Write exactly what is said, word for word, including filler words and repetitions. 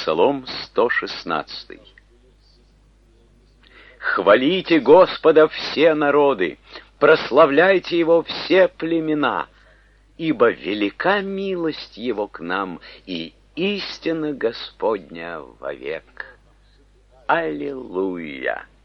Псалом сто шестнадцатый. Хвалите Господа все народы, прославляйте Его все племена, ибо велика милость Его к нам, и истина Господня вовек. Аллилуйя!